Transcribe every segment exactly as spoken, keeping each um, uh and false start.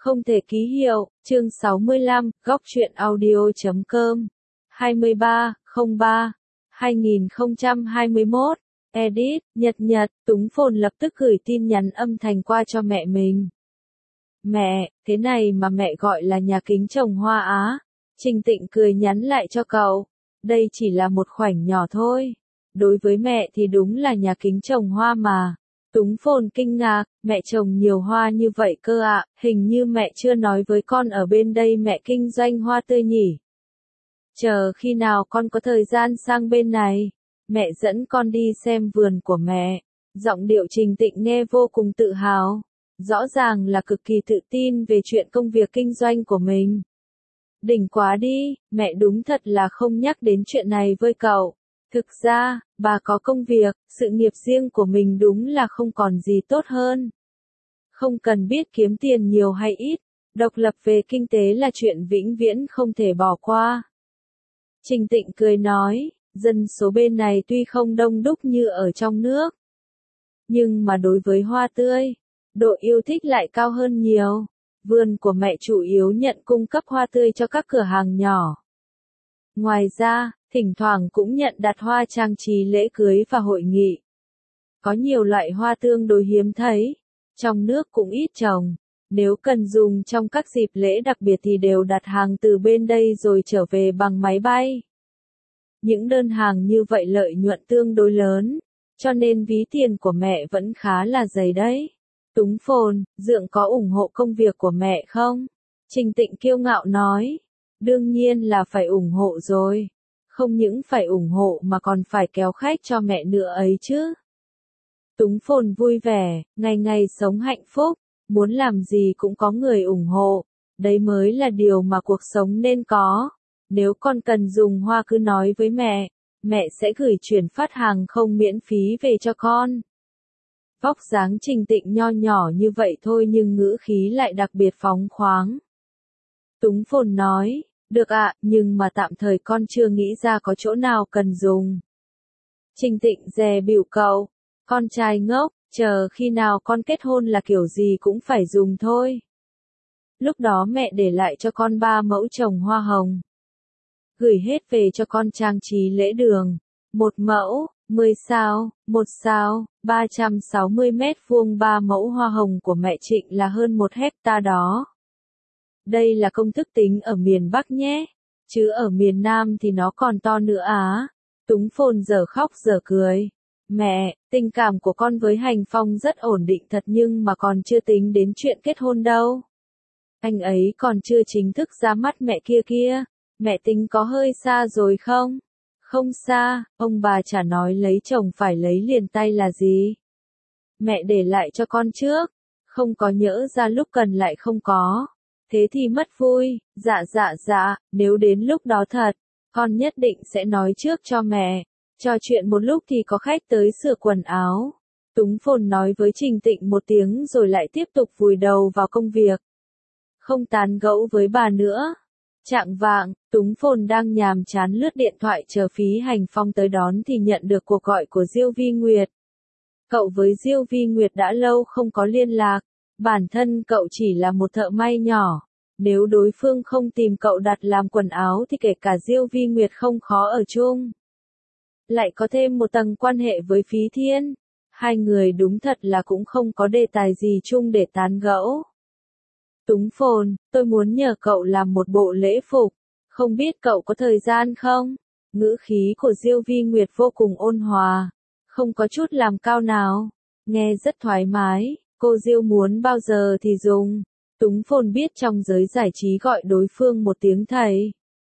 Không thể ký hiệu, chương sáu mươi lăm, góc truyện audio chấm com. hai mươi ba, không ba, hai nghìn không trăm hai mươi mốt. Edit, Nhật Nhật, Túng Phồn lập tức gửi tin nhắn âm thanh qua cho mẹ mình. Mẹ, thế này mà mẹ gọi là nhà kính trồng hoa á. Trình Tịnh cười nhắn lại cho cậu. Đây chỉ là một khoảnh nhỏ thôi. Đối với mẹ thì đúng là nhà kính trồng hoa mà. Túng Phồn kinh ngạc, mẹ trồng nhiều hoa như vậy cơ ạ, à, hình như mẹ chưa nói với con ở bên đây mẹ kinh doanh hoa tươi nhỉ. Chờ khi nào con có thời gian sang bên này, mẹ dẫn con đi xem vườn của mẹ. Giọng điệu Trình Tịnh nghe vô cùng tự hào, rõ ràng là cực kỳ tự tin về chuyện công việc kinh doanh của mình. Đỉnh quá đi, mẹ đúng thật là không nhắc đến chuyện này với cậu. Thực ra, bà có công việc, sự nghiệp riêng của mình đúng là không còn gì tốt hơn. Không cần biết kiếm tiền nhiều hay ít, độc lập về kinh tế là chuyện vĩnh viễn không thể bỏ qua. Trình Tịnh cười nói, dân số bên này tuy không đông đúc như ở trong nước, nhưng mà đối với hoa tươi, độ yêu thích lại cao hơn nhiều. Vườn của mẹ chủ yếu nhận cung cấp hoa tươi cho các cửa hàng nhỏ. Ngoài ra, thỉnh thoảng cũng nhận đặt hoa trang trí lễ cưới và hội nghị. Có nhiều loại hoa tương đối hiếm thấy, trong nước cũng ít trồng. Nếu cần dùng trong các dịp lễ đặc biệt thì đều đặt hàng từ bên đây rồi trở về bằng máy bay. Những đơn hàng như vậy lợi nhuận tương đối lớn, cho nên ví tiền của mẹ vẫn khá là dày đấy. Túng Phồn, Dượng có ủng hộ công việc của mẹ không? Trình Tịnh kiêu ngạo nói. Đương nhiên là phải ủng hộ rồi. Không những phải ủng hộ mà còn phải kéo khách cho mẹ nữa ấy chứ. Túng Phồn vui vẻ, ngày ngày sống hạnh phúc, muốn làm gì cũng có người ủng hộ. Đấy mới là điều mà cuộc sống nên có. Nếu con cần dùng hoa cứ nói với mẹ, mẹ sẽ gửi chuyển phát hàng không miễn phí về cho con. Vóc dáng Trình Tịnh nho nhỏ như vậy thôi nhưng ngữ khí lại đặc biệt phóng khoáng. Túng Phồn nói, được ạ, nhưng mà tạm thời con chưa nghĩ ra có chỗ nào cần dùng. Trình Tịnh dè bỉu cậu, con trai ngốc, chờ khi nào con kết hôn là kiểu gì cũng phải dùng thôi. Lúc đó mẹ để lại cho con ba mẫu trồng hoa hồng. Gửi hết về cho con trang trí lễ đường. Một mẫu, mười sao, một sao, ba trăm sáu mươi mét vuông ba mẫu hoa hồng của mẹ Trịnh là hơn một hecta đó. Đây là công thức tính ở miền Bắc nhé, chứ ở miền Nam thì nó còn to nữa á. Túng Phồn giờ khóc giờ cười. Mẹ, tình cảm của con với Hành Phong rất ổn định thật nhưng mà còn chưa tính đến chuyện kết hôn đâu. Anh ấy còn chưa chính thức ra mắt mẹ kia kia, mẹ tính có hơi xa rồi không? Không xa, ông bà chả nói lấy chồng phải lấy liền tay là gì. Mẹ để lại cho con trước, không có nhỡ ra lúc cần lại không có. Thế thì mất vui, dạ dạ dạ, nếu đến lúc đó thật, con nhất định sẽ nói trước cho mẹ. Trò chuyện một lúc thì có khách tới sửa quần áo. Túng Phồn nói với Trình Tịnh một tiếng rồi lại tiếp tục vùi đầu vào công việc. Không tán gẫu với bà nữa. Chạng vạng, Túng Phồn đang nhàm chán lướt điện thoại chờ Phí Hành Phong tới đón thì nhận được cuộc gọi của Diêu Vi Nguyệt. Cậu với Diêu Vi Nguyệt đã lâu không có liên lạc. Bản thân cậu chỉ là một thợ may nhỏ. Nếu đối phương không tìm cậu đặt làm quần áo thì kể cả Diêu Vi Nguyệt không khó ở chung. Lại có thêm một tầng quan hệ với Phí Thiên. Hai người đúng thật là cũng không có đề tài gì chung để tán gẫu. Túng Phồn, tôi muốn nhờ cậu làm một bộ lễ phục. Không biết cậu có thời gian không? Ngữ khí của Diêu Vi Nguyệt vô cùng ôn hòa. Không có chút làm cao nào. Nghe rất thoải mái. Cô Diêu muốn bao giờ thì dùng. Túng Phồn biết trong giới giải trí gọi đối phương một tiếng thầy.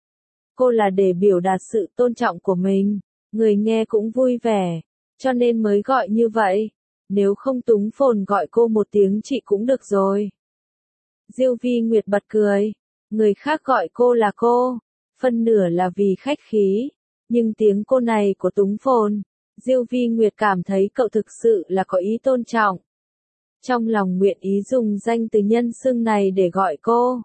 Cô là để biểu đạt sự tôn trọng của mình. Người nghe cũng vui vẻ. Cho nên mới gọi như vậy. Nếu không Túng Phồn gọi cô một tiếng chị cũng được rồi. Diêu Vi Nguyệt bật cười. Người khác gọi cô là cô. Phân nửa là vì khách khí. Nhưng tiếng cô này của Túng Phồn, Diêu Vi Nguyệt cảm thấy cậu thực sự là có ý tôn trọng. Trong lòng nguyện ý dùng danh từ nhân xưng này để gọi cô.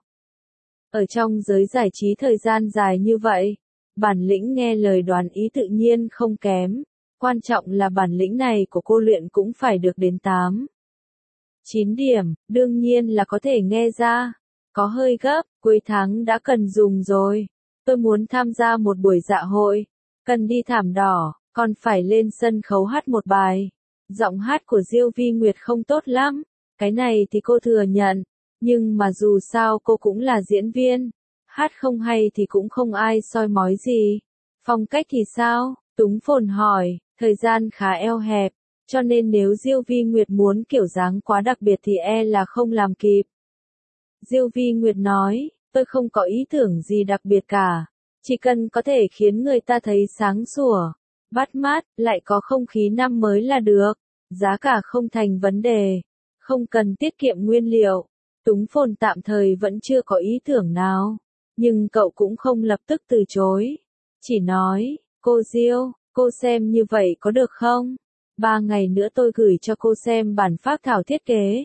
Ở trong giới giải trí thời gian dài như vậy, bản lĩnh nghe lời đoán ý tự nhiên không kém. Quan trọng là bản lĩnh này của cô luyện cũng phải được đến tám, chín điểm, đương nhiên là có thể nghe ra. Có hơi gấp, cuối tháng đã cần dùng rồi. Tôi muốn tham gia một buổi dạ hội. Cần đi thảm đỏ, còn phải lên sân khấu hát một bài. Giọng hát của Diêu Vi Nguyệt không tốt lắm. Cái này thì cô thừa nhận. Nhưng mà dù sao cô cũng là diễn viên. Hát không hay thì cũng không ai soi mói gì. Phong cách thì sao? Túng Phồn hỏi. Thời gian khá eo hẹp. Cho nên nếu Diêu Vi Nguyệt muốn kiểu dáng quá đặc biệt thì e là không làm kịp. Diêu Vi Nguyệt nói, tôi không có ý tưởng gì đặc biệt cả. Chỉ cần có thể khiến người ta thấy sáng sủa, bắt mắt, lại có không khí năm mới là được. Giá cả không thành vấn đề. Không cần tiết kiệm nguyên liệu. Túng Phồn tạm thời vẫn chưa có ý tưởng nào. Nhưng cậu cũng không lập tức từ chối. Chỉ nói, cô Diêu, cô xem như vậy có được không? Ba ngày nữa tôi gửi cho cô xem bản phác thảo thiết kế.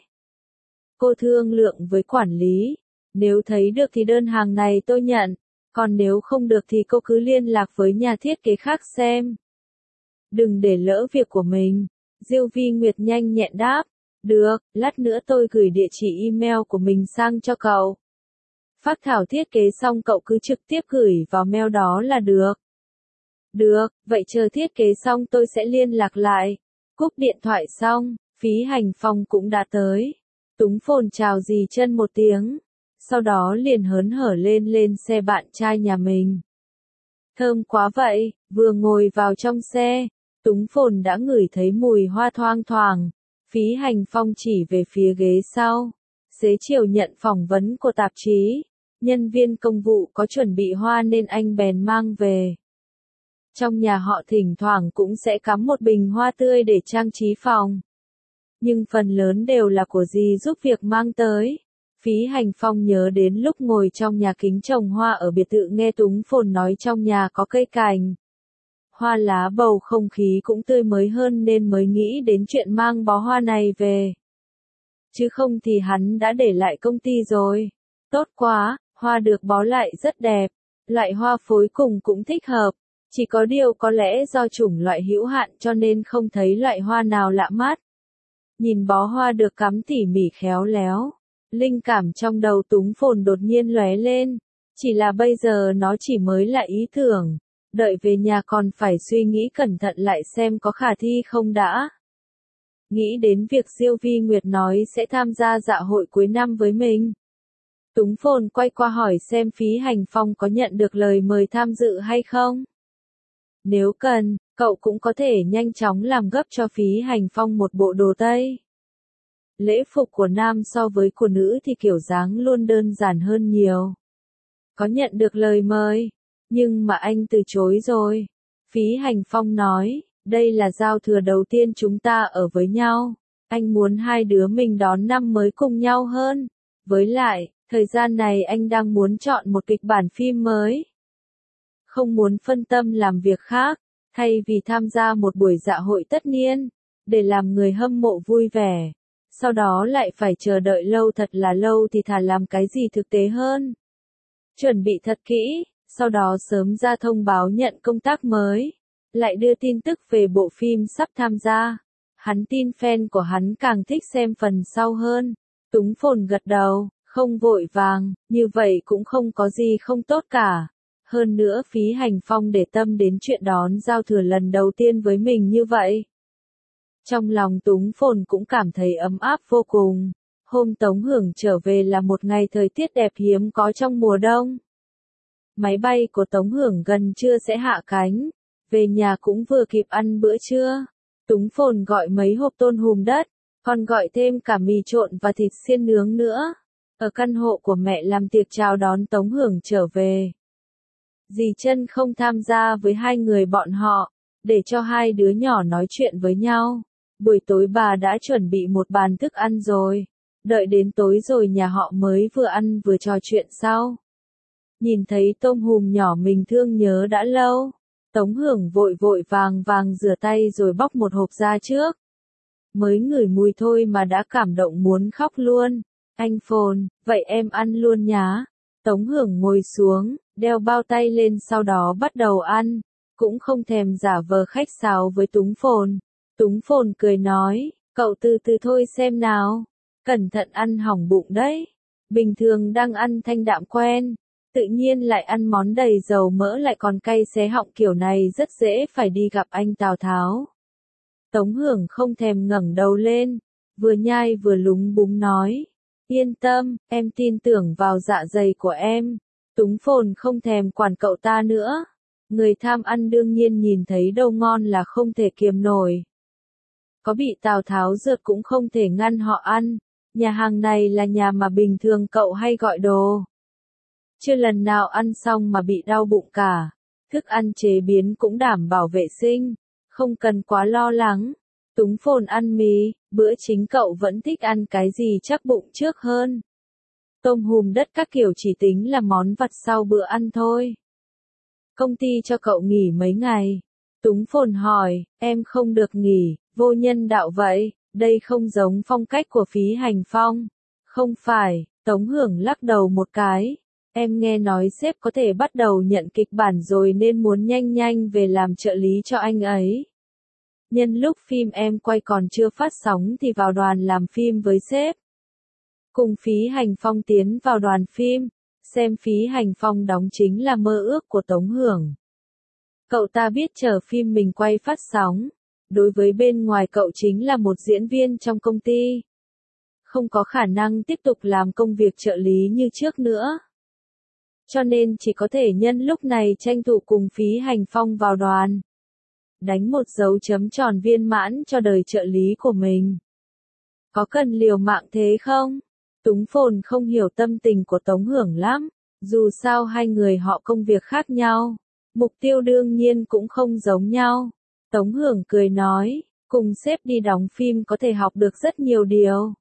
Cô thương lượng với quản lý. Nếu thấy được thì đơn hàng này tôi nhận. Còn nếu không được thì cô cứ liên lạc với nhà thiết kế khác xem. Đừng để lỡ việc của mình. Diêu Vi Nguyệt nhanh nhẹn đáp. Được, lát nữa tôi gửi địa chỉ email của mình sang cho cậu. Phác thảo thiết kế xong cậu cứ trực tiếp gửi vào mail đó là được. Được, vậy chờ thiết kế xong tôi sẽ liên lạc lại. Cúp điện thoại xong, Phí Hành Phong cũng đã tới. Túng Phồn chào dì chân một tiếng. Sau đó liền hớn hở lên lên xe bạn trai nhà mình. Thơm quá vậy, vừa ngồi vào trong xe, Túng Phồn đã ngửi thấy mùi hoa thoang thoảng. Phí Hành Phong chỉ về phía ghế sau. Xế chiều nhận phỏng vấn của tạp chí. Nhân viên công vụ có chuẩn bị hoa nên anh bèn mang về. Trong nhà họ thỉnh thoảng cũng sẽ cắm một bình hoa tươi để trang trí phòng. Nhưng phần lớn đều là của dì giúp việc mang tới. Phí Hành Phong nhớ đến lúc ngồi trong nhà kính trồng hoa ở biệt thự nghe Túng Phồn nói trong nhà có cây cành. Hoa lá bầu không khí cũng tươi mới hơn nên mới nghĩ đến chuyện mang bó hoa này về. Chứ không thì hắn đã để lại công ty rồi. Tốt quá, hoa được bó lại rất đẹp. Loại hoa phối cùng cũng thích hợp. Chỉ có điều có lẽ do chủng loại hữu hạn cho nên không thấy loại hoa nào lạ mắt. Nhìn bó hoa được cắm tỉ mỉ khéo léo. Linh cảm trong đầu Túng Phồn đột nhiên lóe lên. Chỉ là bây giờ nó chỉ mới là ý tưởng. Đợi về nhà còn phải suy nghĩ cẩn thận lại xem có khả thi không đã. Nghĩ đến việc Diêu Vi Nguyệt nói sẽ tham gia dạ hội cuối năm với mình. Túng Phồn quay qua hỏi xem Phí Hành Phong có nhận được lời mời tham dự hay không. Nếu cần, cậu cũng có thể nhanh chóng làm gấp cho Phí Hành Phong một bộ đồ tây. Lễ phục của nam so với của nữ thì kiểu dáng luôn đơn giản hơn nhiều. Có nhận được lời mời, nhưng mà anh từ chối rồi. Phí Hành Phong nói, đây là giao thừa đầu tiên chúng ta ở với nhau. Anh muốn hai đứa mình đón năm mới cùng nhau hơn. Với lại, thời gian này anh đang muốn chọn một kịch bản phim mới. Không muốn phân tâm làm việc khác, thay vì tham gia một buổi dạ hội tất niên, để làm người hâm mộ vui vẻ. Sau đó lại phải chờ đợi lâu thật là lâu thì thà làm cái gì thực tế hơn. Chuẩn bị thật kỹ, sau đó sớm ra thông báo nhận công tác mới. Lại đưa tin tức về bộ phim sắp tham gia. Hắn tin fan của hắn càng thích xem phần sau hơn. Túng Phồn gật đầu, không vội vàng, như vậy cũng không có gì không tốt cả. Hơn nữa Phí Hành Phong để tâm đến chuyện đón giao thừa lần đầu tiên với mình như vậy. Trong lòng Túng Phồn cũng cảm thấy ấm áp vô cùng. Hôm Tống Hưởng trở về là một ngày thời tiết đẹp hiếm có trong mùa đông. Máy bay của Tống Hưởng gần trưa sẽ hạ cánh. Về nhà cũng vừa kịp ăn bữa trưa. Túng Phồn gọi mấy hộp tôm hùm đất, còn gọi thêm cả mì trộn và thịt xiên nướng nữa. Ở căn hộ của mẹ làm tiệc chào đón Tống Hưởng trở về. Dì Chân không tham gia với hai người bọn họ, để cho hai đứa nhỏ nói chuyện với nhau. Buổi tối bà đã chuẩn bị một bàn thức ăn rồi. Đợi đến tối rồi nhà họ mới vừa ăn vừa trò chuyện sau. Nhìn thấy tôm hùm nhỏ mình thương nhớ đã lâu. Tống Hưởng vội vội vàng vàng rửa tay rồi bóc một hộp ra trước. Mới ngửi mùi thôi mà đã cảm động muốn khóc luôn. Anh Phồn, vậy em ăn luôn nhá. Tống Hưởng ngồi xuống, đeo bao tay lên sau đó bắt đầu ăn. Cũng không thèm giả vờ khách sáo với Túng Phồn. Túng Phồn cười nói, cậu từ từ thôi xem nào. Cẩn thận ăn hỏng bụng đấy. Bình thường đang ăn thanh đạm quen, tự nhiên lại ăn món đầy dầu mỡ lại còn cay xé họng kiểu này rất dễ phải đi gặp anh Tào Tháo. Tống Hưởng không thèm ngẩng đầu lên, vừa nhai vừa lúng búng nói. Yên tâm, em tin tưởng vào dạ dày của em. Túng Phồn không thèm quản cậu ta nữa. Người tham ăn đương nhiên nhìn thấy đâu ngon là không thể kiềm nổi. Có bị Tào Tháo rượt cũng không thể ngăn họ ăn. Nhà hàng này là nhà mà bình thường cậu hay gọi đồ. Chưa lần nào ăn xong mà bị đau bụng cả. Thức ăn chế biến cũng đảm bảo vệ sinh, không cần quá lo lắng. Túng Phồn ăn mì, bữa chính cậu vẫn thích ăn cái gì chắc bụng trước hơn. Tôm hùm đất các kiểu chỉ tính là món vặt sau bữa ăn thôi. Công ty cho cậu nghỉ mấy ngày. Túng Phồn hỏi, em không được nghỉ, vô nhân đạo vậy, đây không giống phong cách của Phí Hành Phong. Không phải, Tống Hưởng lắc đầu một cái. Em nghe nói sếp có thể bắt đầu nhận kịch bản rồi nên muốn nhanh nhanh về làm trợ lý cho anh ấy. Nhân lúc phim em quay còn chưa phát sóng thì vào đoàn làm phim với sếp. Cùng Phí Hành Phong tiến vào đoàn phim, xem Phí Hành Phong đóng chính là mơ ước của Tống Hưởng. Cậu ta biết chờ phim mình quay phát sóng, đối với bên ngoài cậu chính là một diễn viên trong công ty. Không có khả năng tiếp tục làm công việc trợ lý như trước nữa. Cho nên chỉ có thể nhân lúc này tranh thủ cùng Phí Hành Phong vào đoàn. Đánh một dấu chấm tròn viên mãn cho đời trợ lý của mình. Có cần liều mạng thế không? Túng Phồn không hiểu tâm tình của Tống Hưởng lắm. Dù sao hai người họ công việc khác nhau. Mục tiêu đương nhiên cũng không giống nhau. Tống Hưởng cười nói, cùng sếp đi đóng phim có thể học được rất nhiều điều.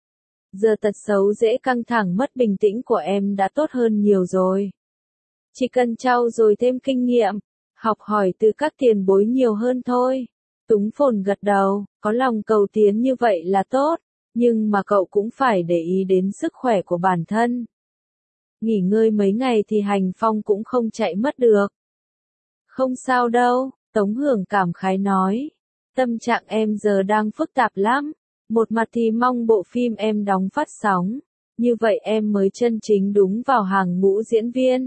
Giờ tật xấu dễ căng thẳng mất bình tĩnh của em đã tốt hơn nhiều rồi. Chỉ cần trau dồi thêm kinh nghiệm, học hỏi từ các tiền bối nhiều hơn thôi. Túng Phồn gật đầu, có lòng cầu tiến như vậy là tốt, nhưng mà cậu cũng phải để ý đến sức khỏe của bản thân. Nghỉ ngơi mấy ngày thì Hành Phong cũng không chạy mất được. Không sao đâu, Tống Hưởng cảm khái nói. Tâm trạng em giờ đang phức tạp lắm. Một mặt thì mong bộ phim em đóng phát sóng, như vậy em mới chân chính đúng vào hàng ngũ diễn viên.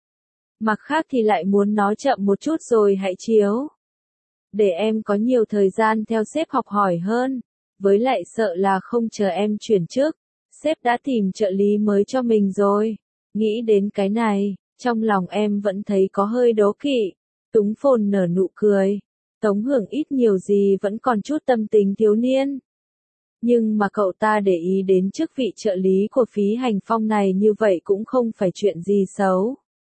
Mặt khác thì lại muốn nó chậm một chút rồi hãy chiếu. Để em có nhiều thời gian theo sếp học hỏi hơn, với lại sợ là không chờ em chuyển chức, sếp đã tìm trợ lý mới cho mình rồi. Nghĩ đến cái này, trong lòng em vẫn thấy có hơi đố kỵ. Túng Phồn nở nụ cười. Tống Hưởng ít nhiều gì vẫn còn chút tâm tình thiếu niên. Nhưng mà cậu ta để ý đến chức vị trợ lý của Phí Hành Phong này như vậy cũng không phải chuyện gì xấu.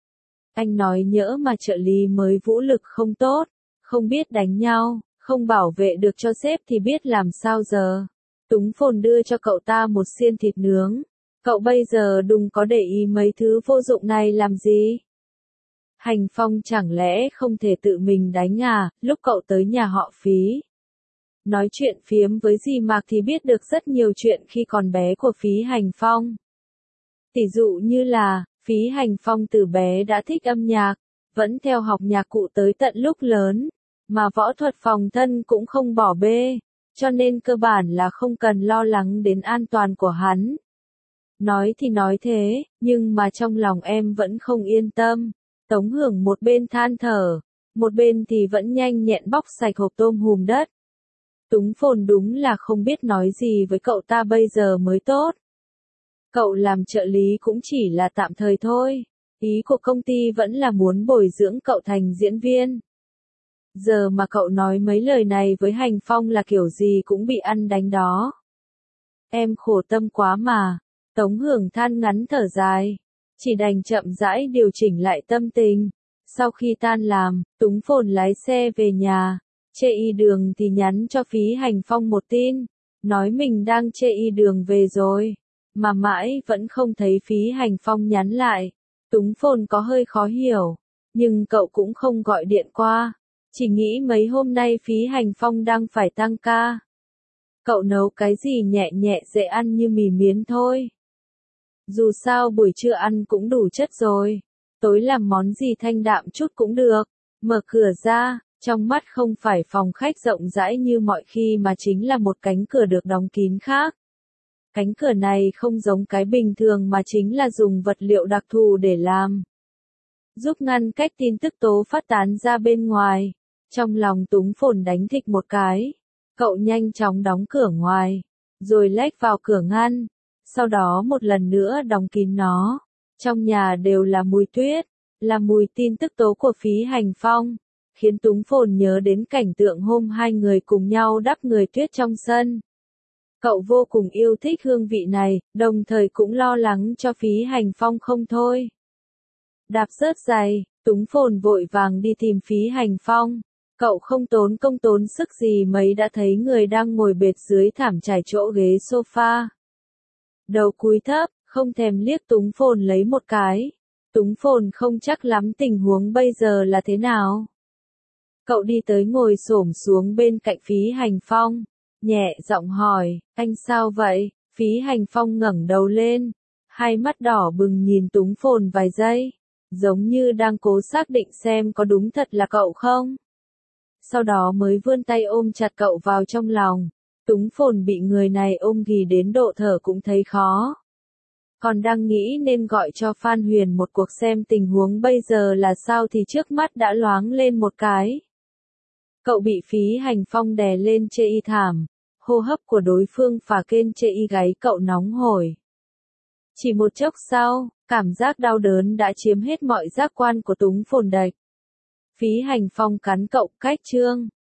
Anh nói nhỡ mà trợ lý mới vũ lực không tốt, không biết đánh nhau, không bảo vệ được cho sếp thì biết làm sao giờ. Túng Phồn đưa cho cậu ta một xiên thịt nướng. Cậu bây giờ đừng có để ý mấy thứ vô dụng này làm gì. Hành Phong chẳng lẽ không thể tự mình đánh à, lúc cậu tới nhà họ Phí. Nói chuyện phiếm với dì Mạc thì biết được rất nhiều chuyện khi còn bé của Phí Hành Phong. Tỷ dụ như là, Phí Hành Phong từ bé đã thích âm nhạc, vẫn theo học nhạc cụ tới tận lúc lớn, mà võ thuật phòng thân cũng không bỏ bê, cho nên cơ bản là không cần lo lắng đến an toàn của hắn. Nói thì nói thế, nhưng mà trong lòng em vẫn không yên tâm. Tống Hưởng một bên than thở, một bên thì vẫn nhanh nhẹn bóc sạch hộp tôm hùm đất. Túng Phồn đúng là không biết nói gì với cậu ta bây giờ mới tốt. Cậu làm trợ lý cũng chỉ là tạm thời thôi. Ý của công ty vẫn là muốn bồi dưỡng cậu thành diễn viên. Giờ mà cậu nói mấy lời này với Hành Phong là kiểu gì cũng bị ăn đánh đó. Em khổ tâm quá mà. Tống Hưởng than ngắn thở dài. Chỉ đành chậm rãi điều chỉnh lại tâm tình. Sau khi tan làm, Túng Phồn lái xe về nhà. Chê y đường thì nhắn cho Phí Hành Phong một tin. Nói mình đang chê y đường về rồi. Mà mãi vẫn không thấy Phí Hành Phong nhắn lại. Túng Phồn có hơi khó hiểu. Nhưng cậu cũng không gọi điện qua. Chỉ nghĩ mấy hôm nay Phí Hành Phong đang phải tăng ca. Cậu nấu cái gì nhẹ nhẹ dễ ăn như mì miến thôi. Dù sao buổi trưa ăn cũng đủ chất rồi. Tối làm món gì thanh đạm chút cũng được. Mở cửa ra, trong mắt không phải phòng khách rộng rãi như mọi khi mà chính là một cánh cửa được đóng kín khác. Cánh cửa này không giống cái bình thường mà chính là dùng vật liệu đặc thù để làm. Giúp ngăn cách tin tức tố phát tán ra bên ngoài. Trong lòng Túng Phồn đánh thịch một cái. Cậu nhanh chóng đóng cửa ngoài. Rồi lách vào cửa ngăn. Sau đó một lần nữa đóng kín nó. Trong nhà đều là mùi tuyết. Là mùi tin tức tố của Phí Hành Phong. Khiến Túng Phồn nhớ đến cảnh tượng hôm hai người cùng nhau đắp người tuyết trong sân. Cậu vô cùng yêu thích hương vị này, đồng thời cũng lo lắng cho Phí Hành Phong không thôi. Đạp rớt giày, Túng Phồn vội vàng đi tìm Phí Hành Phong. Cậu không tốn công tốn sức gì mấy đã thấy người đang ngồi bệt dưới thảm trải chỗ ghế sofa. Đầu cúi thấp, không thèm liếc Túng Phồn lấy một cái. Túng Phồn không chắc lắm tình huống bây giờ là thế nào. Cậu đi tới ngồi xổm xuống bên cạnh Phí Hành Phong. Nhẹ giọng hỏi, anh sao vậy? Phí Hành Phong ngẩng đầu lên. Hai mắt đỏ bừng nhìn Túng Phồn vài giây. Giống như đang cố xác định xem có đúng thật là cậu không. Sau đó mới vươn tay ôm chặt cậu vào trong lòng. Túng Phồn bị người này ôm ghì đến độ thở cũng thấy khó. Còn đang nghĩ nên gọi cho Phan Huyền một cuộc xem tình huống bây giờ là sao thì trước mắt đã loáng lên một cái. Cậu bị Phí Hành Phong đè lên chê y thảm. Hô hấp của đối phương phả kên chê y gáy cậu nóng hổi. Chỉ một chốc sau, cảm giác đau đớn đã chiếm hết mọi giác quan của Túng Phồn đạch. Phí Hành Phong cắn cậu, cách trương.